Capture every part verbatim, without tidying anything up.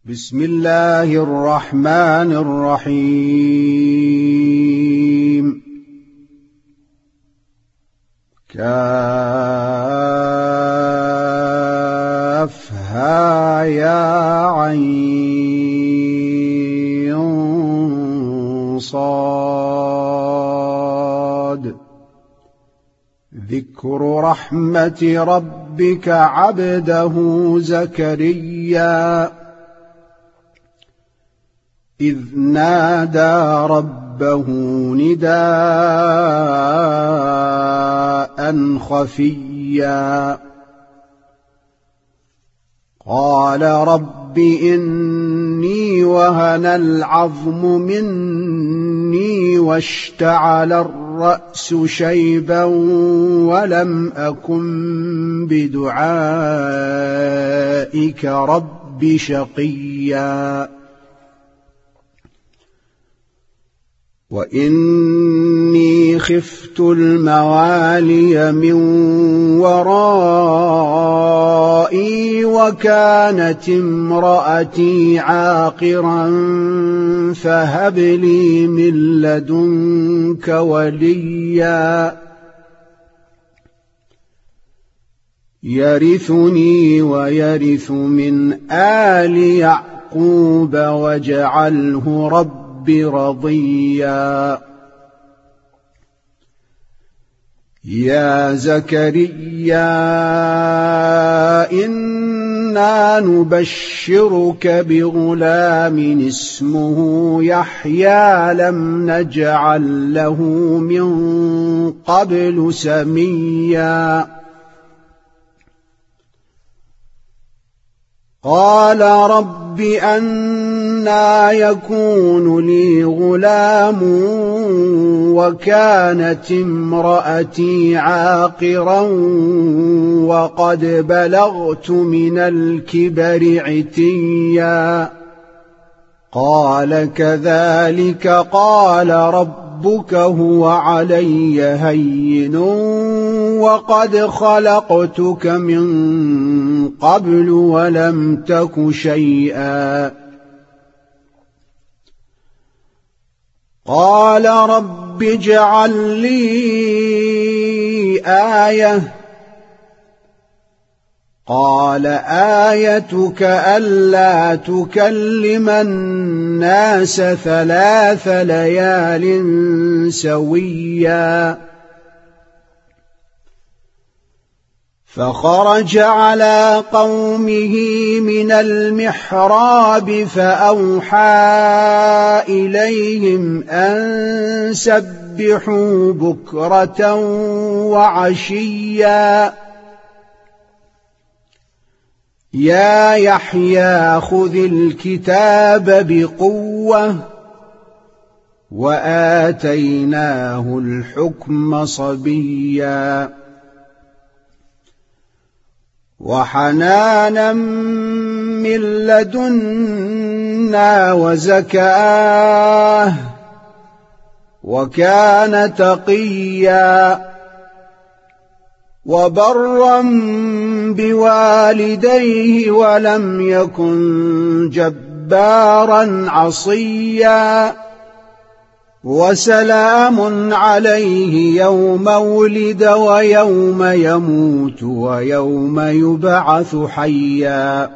بسم الله الرحمن الرحيم. كافها يا عين صاد. ذكر رحمة ربك عبده زكريا إذ نادى ربه نداء خفيا قال رب إني وهن العظم مني واشتعل الرأس شيبا ولم أكن بدعائك رب شقيا وإني خفت الموالي من ورائي وكانت امرأتي عاقرا فهب لي من لدنك وليا يرثني ويرث من آل يعقوب واجعله رب رضيا. يا زكريا إنا نبشرك بغلام اسمه يحيى لم نجعل له من قبل سميا. قال رب أنى يكون لي غلام وكانت امرأتي عاقرا وقد بلغت من الكبر عتيا. قال كذلك قال ربك هو علي هين وقد خلقتك من قبل ولم تك شيئا. قال رب اجعل لي آية. قال آيتك ألا تكلم الناس ثلاث ليال سويا. فخرج على قومه من المحراب فأوحى إليهم أن سبحوا بكرة وعشيا. يا يحيى خذ الكتاب بقوة وآتيناه الحكم صبيا وحنانا من لدنا وزكاة وكان تقيا وبرا بوالديه ولم يكن جبارا عصيا. وسلام عليه يوم ولد ويوم يموت ويوم يبعث حيا.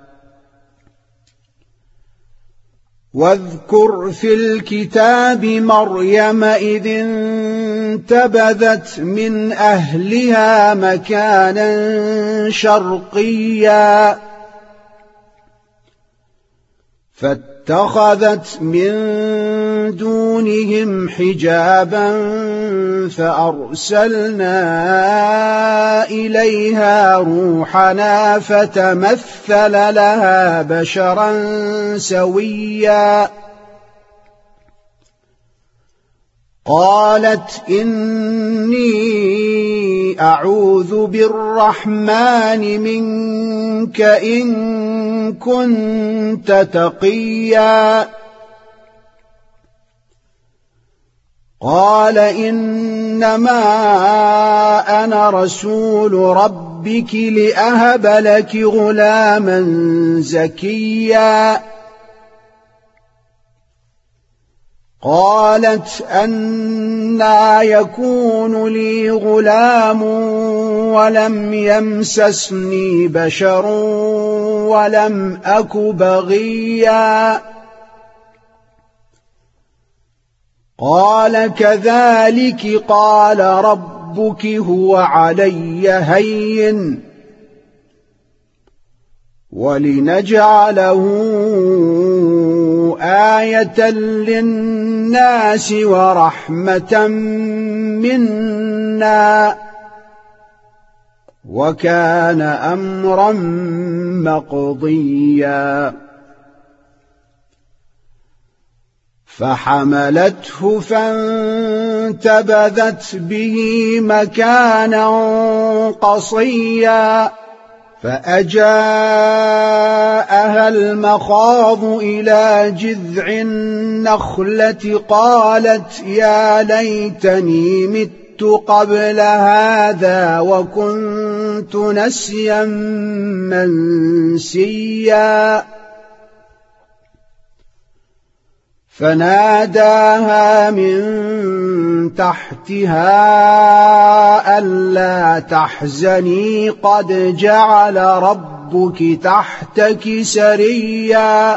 واذكر في الكتاب مريم إذ انتبذت من أهلها مكانا شرقيا فاتخذت من دونهم حجابا فأرسلنا إليها روحنا فتمثل لها بشرا سويا. قالت إني أعوذ بالرحمن منك إن كنت تقيا. قال إنما أنا رسول رب ربك لأهب لك غلاما زكيا قالت أنى يكون لي غلام ولم يمسسني بشر ولم أك بغيا قال كذلك قال ربك هو علي هين ولنجعله آية للناس ورحمة منا وكان أمرا مقضيا فحملته فانتبذت به مكانا قصيا فأجاءها المخاض إلى جذع النخلة قالت يا ليتني مت قبل هذا وكنت نسيا منسيا فناداها من تحتها ألا تحزني قد جعل ربك تحتك سريا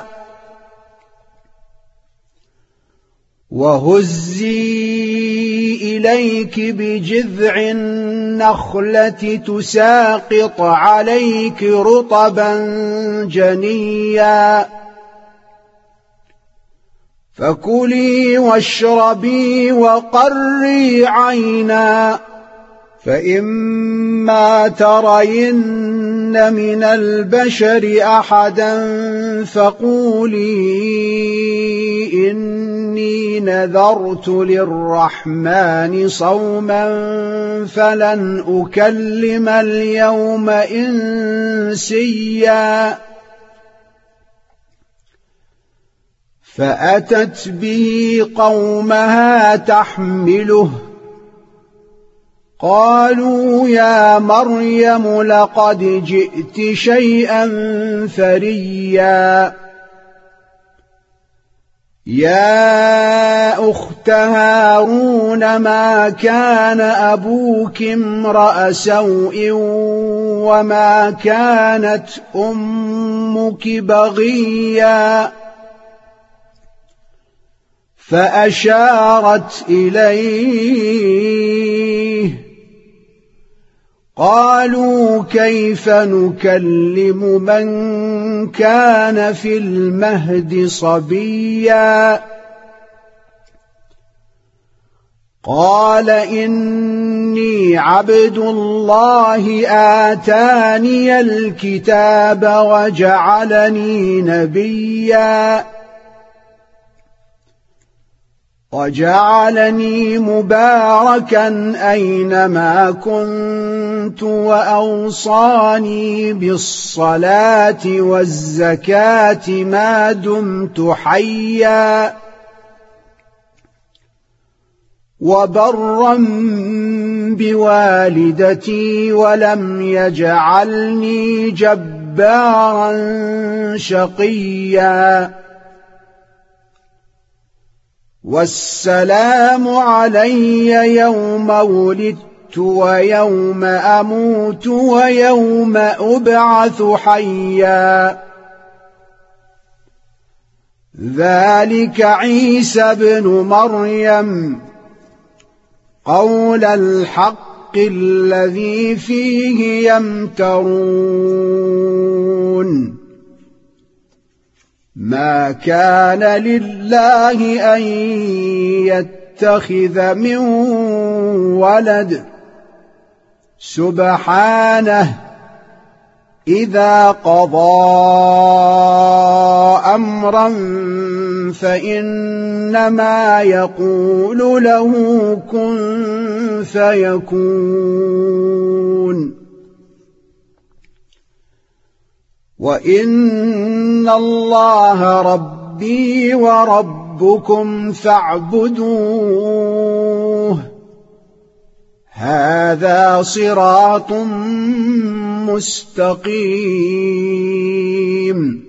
وهزي إليك بجذع النخلة تساقط عليك رطبا جنيا فكلي واشربي وقري عينا فإما ترين من البشر أحدا فقولي إني نذرت للرحمن صوما فلن أكلم اليوم إنسيا فأتت به قومها تحمله قالوا يا مريم لقد جئت شيئا فريا يا أخت هارون ما كان أبوك امرأ سوء وما كانت أمك بغيا فأشارت إليه قالوا كيف نكلم من كان في المهد صبيا قال إني عبد الله آتاني الكتاب وجعلني نبيا وجعلني مباركا أينما كنت وأوصاني بالصلاة والزكاة ما دمت حيا وبرا بوالدتي ولم يجعلني جبارا شقيا والسلام علي يوم ولدت ويوم أموت ويوم أبعث حيا ذلك عيسى ابن مريم قول الحق الذي فيه يمترون ما كان لله أن يتخذ من ولد سبحانه إذا قضى أمرا فإنما يقول له كن فيكون وإن الله ربي وربكم فاعبدوه هذا صراط مستقيم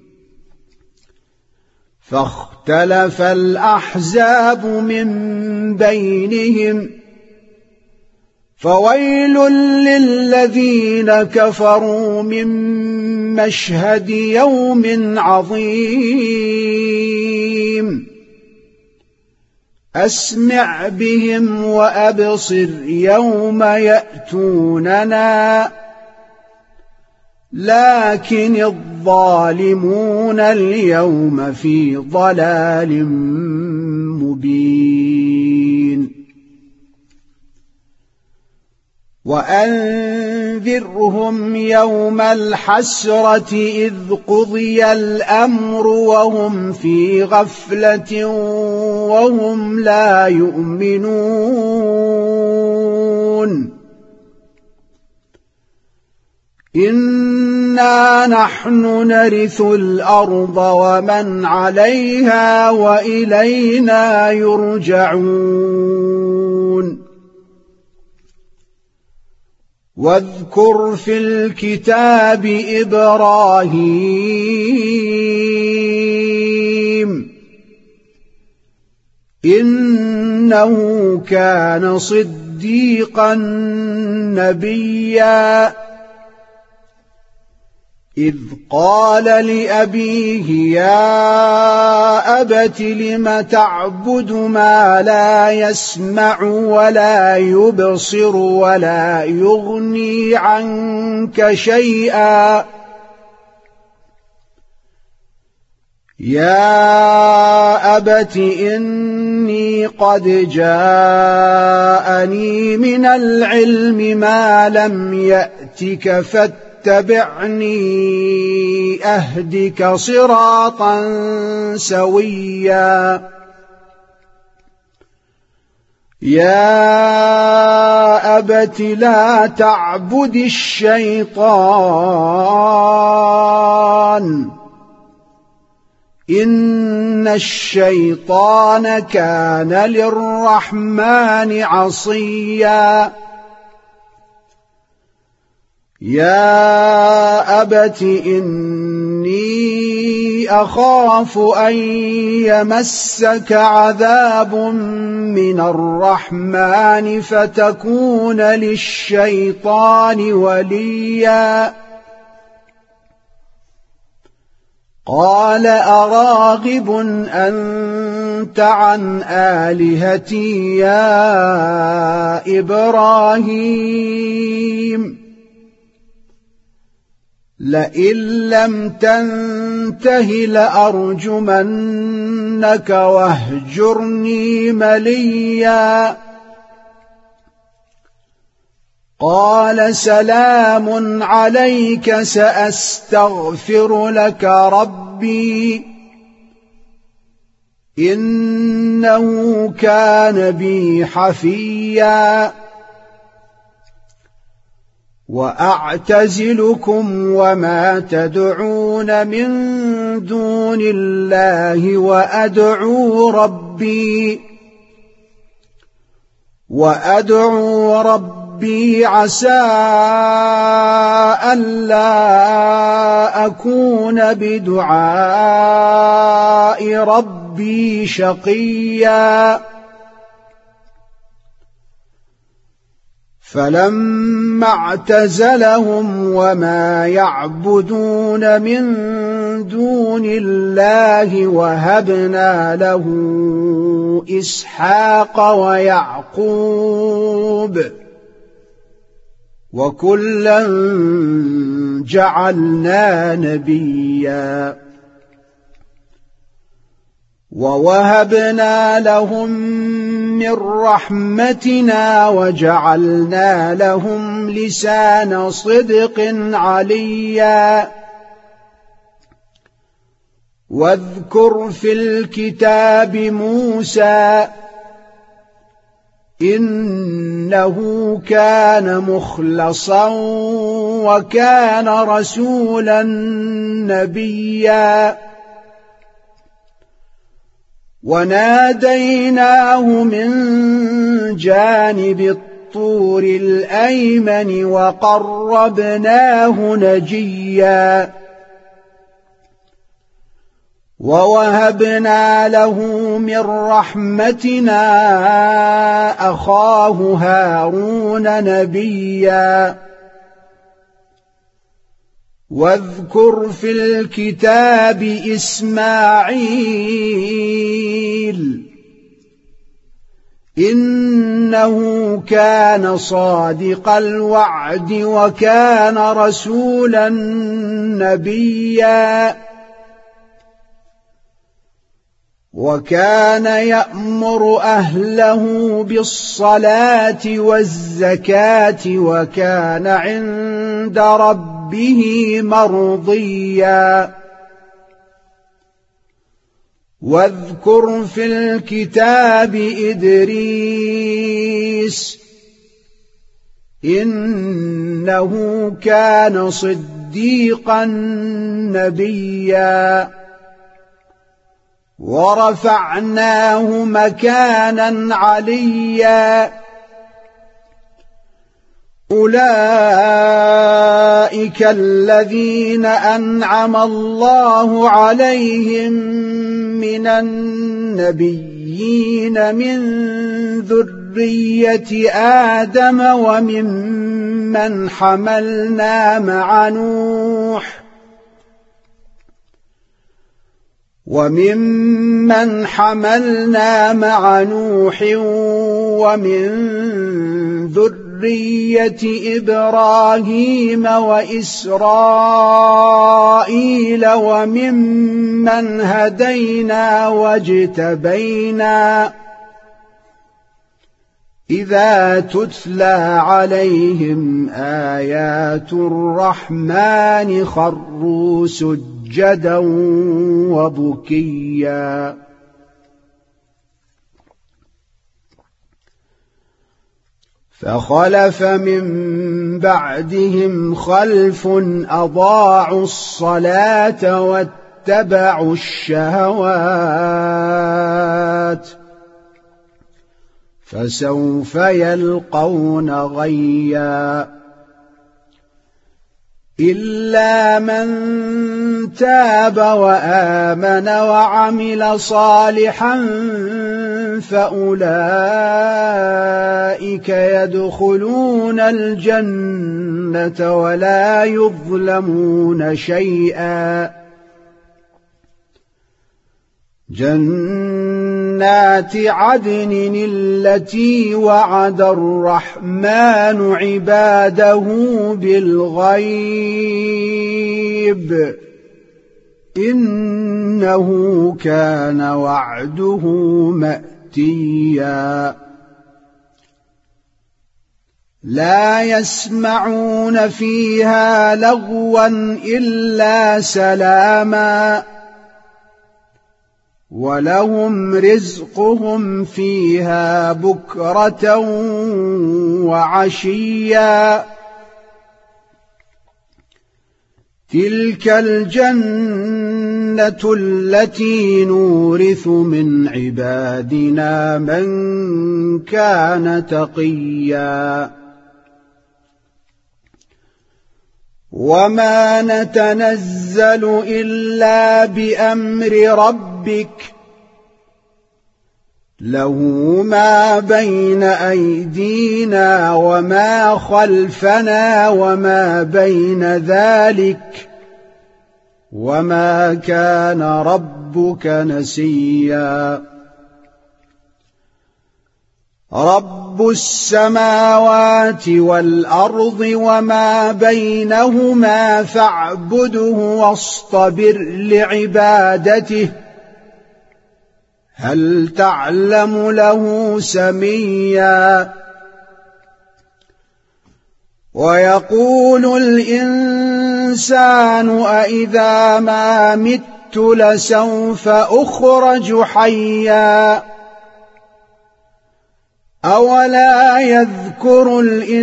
فاختلف الأحزاب من بينهم فويل للذين كفروا من مشهد يوم عظيم أسمع بهم وأبصر يوم يأتوننا لكن الظالمون اليوم في ضلال مبين وأنذرهم يوم الحسرة إذ قضي الأمر وهم في غفلة وهم لا يؤمنون إنا نحن نرث الأرض ومن عليها وإلينا يرجعون واذكر في الكتاب إبراهيم إنه كان صديقا نبيا إذ قال لأبيه يا أبت لم تعبد ما لا يسمع ولا يبصر ولا يغني عنك شيئا يا أبت إني قد جاءني من العلم ما لم يأتك فاتبعني اتبعني أهدك صراطا سويا يا أبت لا تعبد الشيطان إن الشيطان كان للرحمن عصيا يا أبت إني أخاف أن يمسك عذاب من الرحمن فتكون للشيطان وليا قال أراغب أنت عن آلهتي يا إبراهيم لئن لم تنته لأرجمنك واهجرني مليا قال سلام عليك سأستغفر لك ربي إنه كان بي حفيا وأعتزلكم وما تدعون من دون الله وأدعو ربي وأدعو ربي عسى ألا أكون بدعاء ربي شقيا فلما اعتزلهم وما يعبدون من دون الله وهبنا له إسحاق ويعقوب وكلا جعلنا نبيا ووهبنا لهم من رحمتنا وجعلنا لهم لسان صدق عليا واذكر في الكتاب موسى إنه كان مخلصا وكان رسولا نبيا وناديناه من جانب بالطور الأيمن وقربناه نجيا ووهبنا له من رحمتنا أخاه هارون نبيا واذكر في الكتاب إسماعيل إنه كان صادق الوعد وكان رسولا نبيا وكان يأمر أهله بالصلاة والزكاة وكان عند ربه مرضيا واذكر في الكتاب إدريس إنه كان صديقا نبيا ورفعناه مكانا عليا أولئك الذين أنعم الله عليهم من النبيين من ذرية آدم وممن حملنا مع نوح وممن حملنا مع نوح ومن ذرية إبراهيم وإسرائيل وممن هدينا واجتبينا إذا تتلى عليهم آيات الرحمن خروا سجدا وبكيا فخلف من بعدهم خلف أضاعوا الصلاة واتبعوا الشهوات فسوف يلقون غيا إلا من تاب وآمن وعمل صالحا فأولئك يدخلون الجنة ولا يظلمون شيئا جنات عدن التي وعد الرحمن عباده بالغيب إنه كان وعده مأتيا لا يسمعون فيها لغوا إلا سلاما ولهم رزقهم فيها بكرة وعشيا تلك الجنة التي نورث من عبادنا من كان تقيا وما نتنزل إلا بأمر ربك له ما بين أيدينا وما خلفنا وما بين ذلك وما كان ربك نسيا رب السماوات والأرض وما بينهما فاعبده واصطبر لعبادته هل تعلم له سميا ويقول الإنسان أإذا ما مت لسوف أخرج حيا أولا يذكر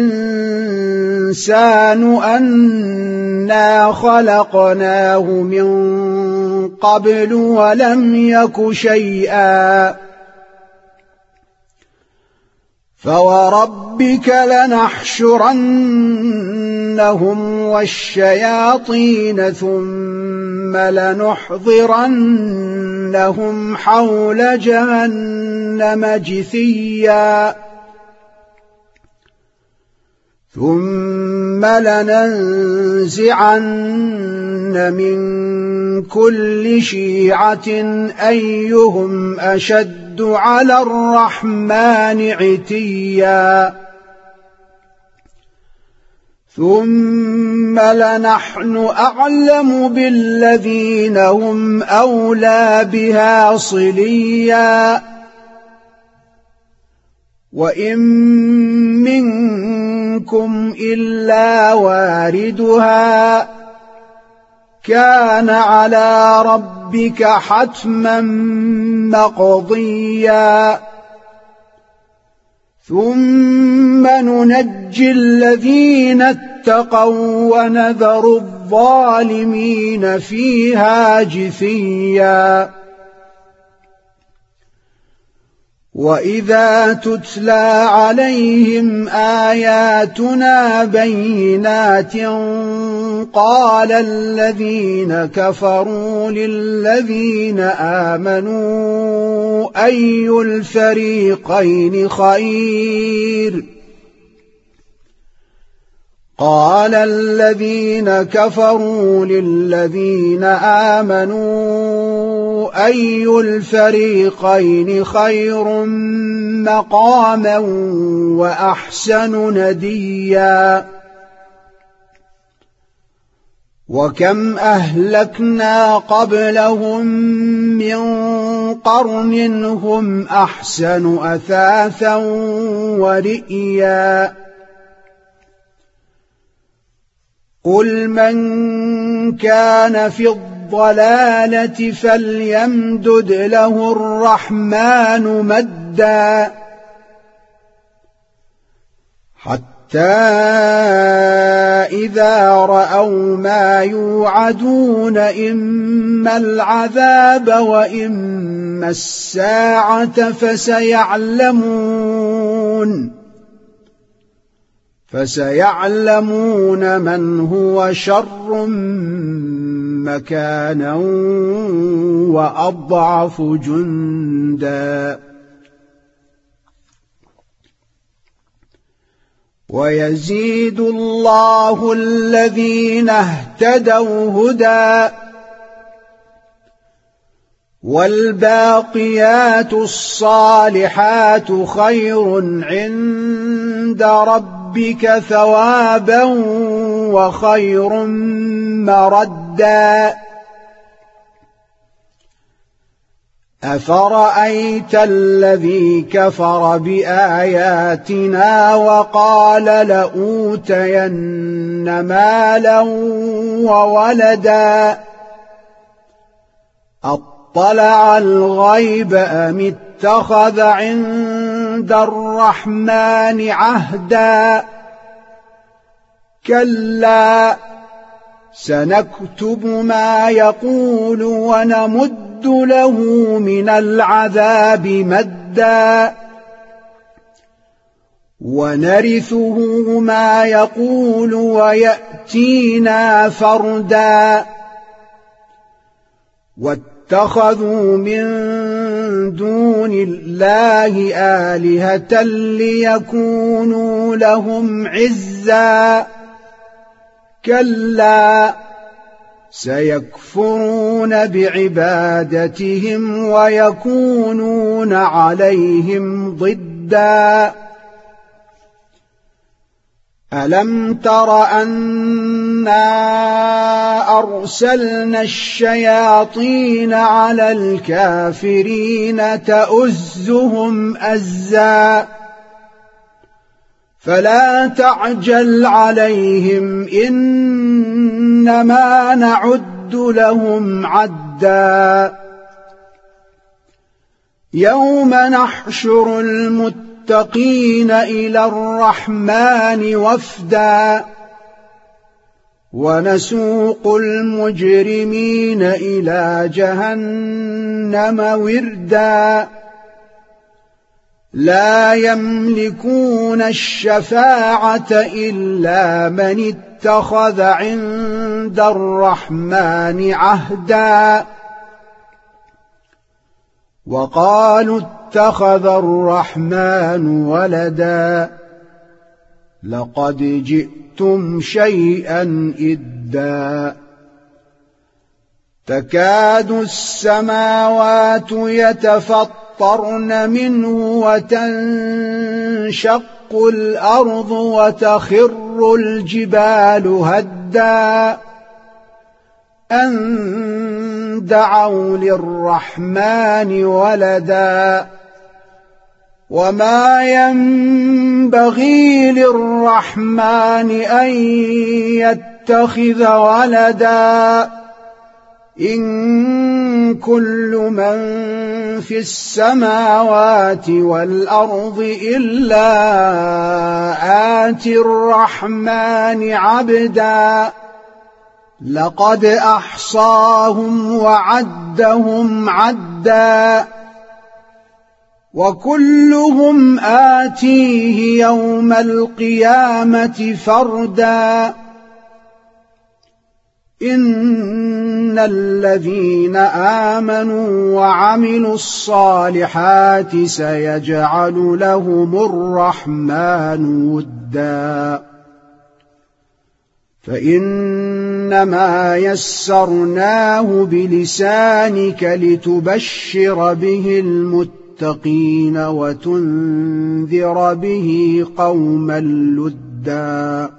الإنسان أنا خلقناه من قبل ولم يك شيئا فوربك لنحشرنهم والشياطين ثم لنحضرنهم حول جهنم جثيا ثم لننزعن من كل شيعة أيهم أشد على الرحمن عتيا ثم لنحن أعلم بالذين هم أولى بها صليا وإن منكم إلا واردها كان على ربك حتما مقضيا ثم ننجي الذين اتقوا ونذر الظالمين فيها جثيا وإذا تتلى عليهم آياتنا بينات قال الذين كفروا للذين آمنوا أي الفريقين خير قال الذين كفروا للذين آمنوا أي الفريقين خير مقاما وأحسن نديا وكم أهلكنا قبلهم من قرن هم أحسن أثاثا ورئيا قل من كان في الضلالة فليمدد له الرحمن مدا حتى إذا رأوا ما يوعدون إما العذاب وإما الساعة فسيعلمون فسيعلمون من هو شر مكانا وأضعف جندا ويزيد الله الذين اهتدوا هدى والباقيات الصالحات خير عند ربك ثوابا وخير مردا أفرأيت الذي كفر بآياتنا وقال لأوتين مالا وولدا أطلع الغيب أم اتخذ عند الرحمن عهدا كلا سنكتب ما يقول ونمد له من العذاب مدا ونرثه ما يقول ويأتينا فردا واتخذوا من دون الله آلهة ليكونوا لهم عزا كلا سيكفرون بعبادتهم ويكونون عليهم ضدا ألم تر أنا أرسلنا الشياطين على الكافرين تؤزهم أزا فلا تعجل عليهم إنما نعد لهم عدا يوم نحشر المتقين إلى الرحمن وفدا ونسوق المجرمين إلى جهنم وردا لا يملكون الشفاعة إلا من اتخذ عند الرحمن عهدا وقالوا اتخذ الرحمن ولدا لقد جئتم شيئا إدا تكاد السماوات يتفطرن منه وتنشق الأرض وتخر الجبال هدا أن دعوا للرحمن ولدا وما ينبغي للرحمن أن يتخذ ولدا إن كل من في السماوات والأرض إلا آتي الرحمن عبدا لقد أحصاهم وعدهم عدا وكلهم آتيه يوم القيامة فردا إن الذين آمنوا وعملوا الصالحات سيجعل لهم الرحمن ودا فإنما يسرناه بلسانك لتبشر به المتقين وتنذر به قوما لدا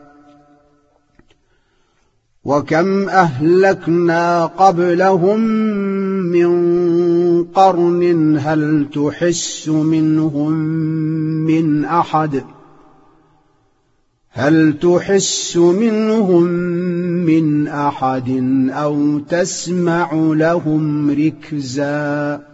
وكم أهلكنا قبلهم من قرن هل تحس منهم من أحد هل تحس منهم من أحد أو تسمع لهم ركزا